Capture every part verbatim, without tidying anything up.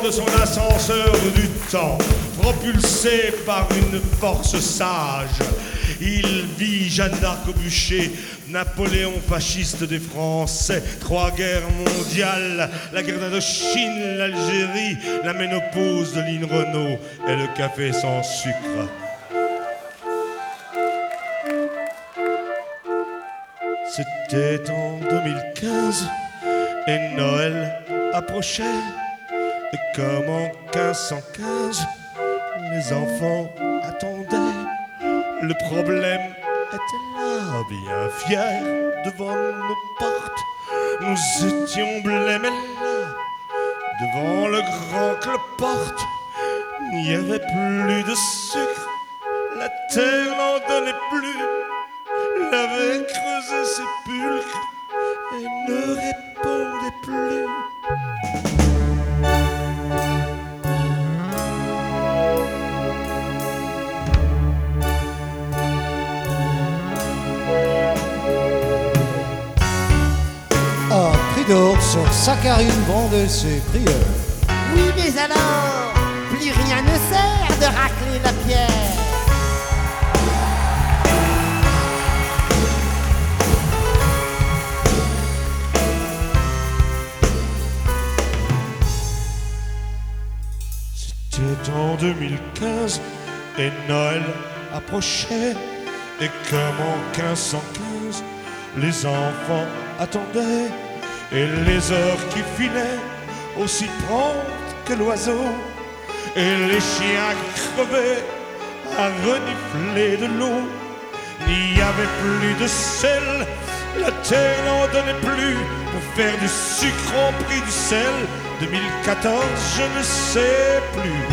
de son ascenseur du temps, propulsé par une force sage. Il vit Jeanne d'Arc au bûcher, Napoléon fasciste des Français, trois guerres mondiales, la guerre d'Indochine, l'Algérie, la ménopause de Lynn Renault et le café sans sucre. C'était en deux mille quinze et Noël approchait. Et comme en quinze cent quinze, les enfants attendaient. Le problème était là, bien fiers devant nos portes. Nous étions blêmes là, devant le grand cloporte. Il n'y avait plus de sucre, la terre n'en donnait plus. L'avait creusé sépulcre et ne répondait plus. Un prix d'or sur Saccharine vendait ses prières. Oui, mais alors, plus rien ne sert de racler la pierre. C'était en deux mille quinze et Noël approchait. Et comme en quinze cent quinze, les enfants attendaient. Et les heures qui filaient aussi promptes que l'oiseau. Et les chiens crevaient à renifler de l'eau. Il n'y avait plus de sel, la terre n'en donnait plus. Pour faire du sucre au prix du sel, deux mille quatorze, je ne sais plus.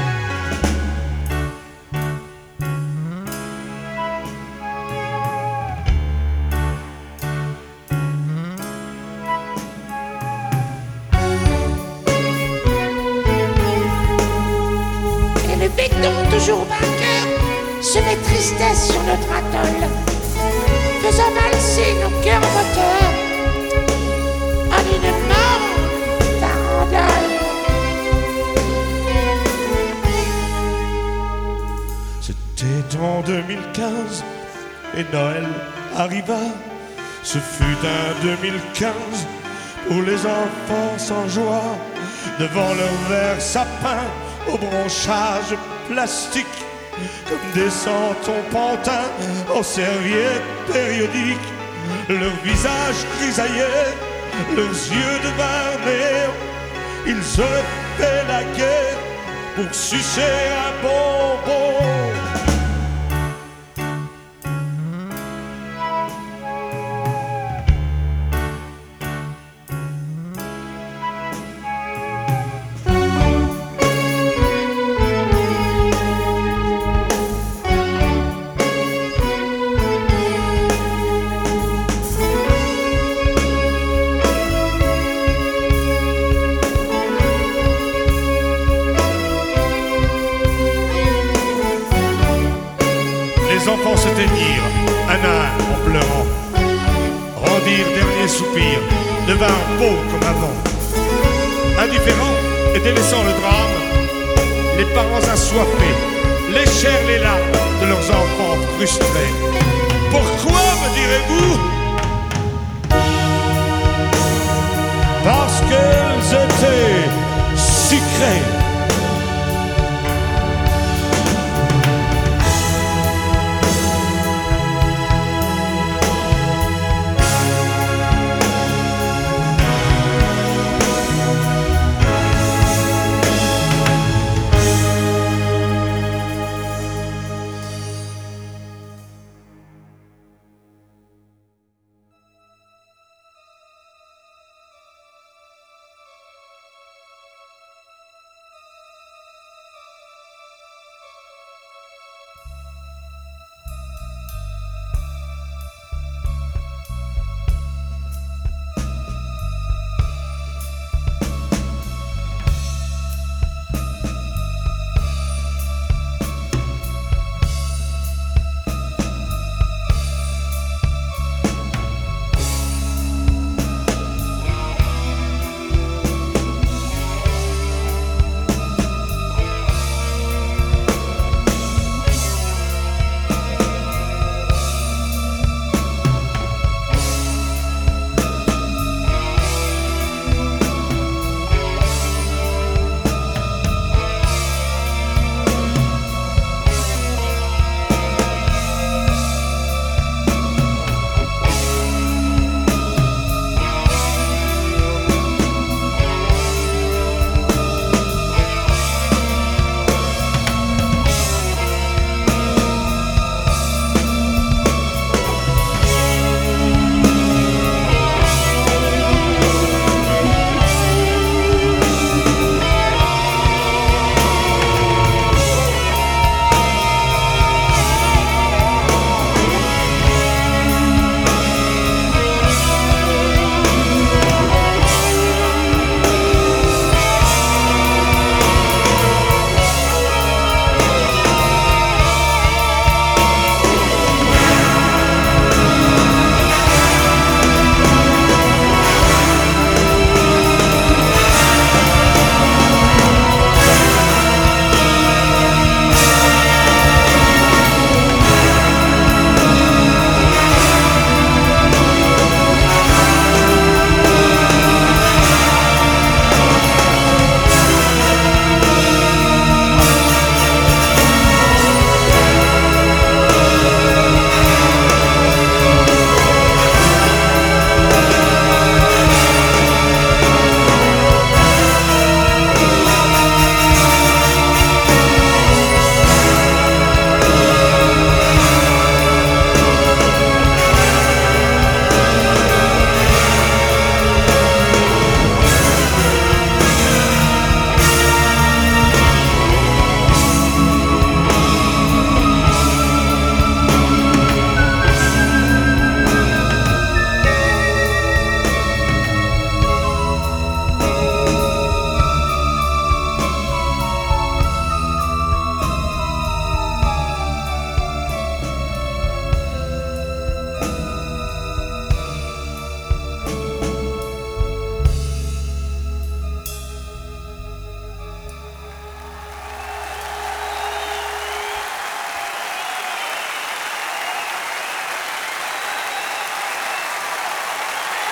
Et le béton toujours vainqueur se met tristesse sur notre atoll, faisant valser nos cœurs moteurs en une immense farandole. C'était en deux mille quinze et Noël arriva. Ce fut un deux mille quinze pour les enfants sans joie, devant leur vert sapin au branchage plastique, comme des santons pantins en serviettes périodiques. Leurs visages grisaillaient, leurs yeux devinrent néants. Ils auraient fait la guerre pour sucer un bonbon. Les enfants se teignirent, un à un, en pleurant, rendirent dernier soupir, devinrent beaux comme avant. Indifférents et délaissant le drame, les parents assoiffés léchèrent les larmes de leurs enfants frustrés. Pourquoi, me direz-vous? Parce qu'elles étaient sucrées.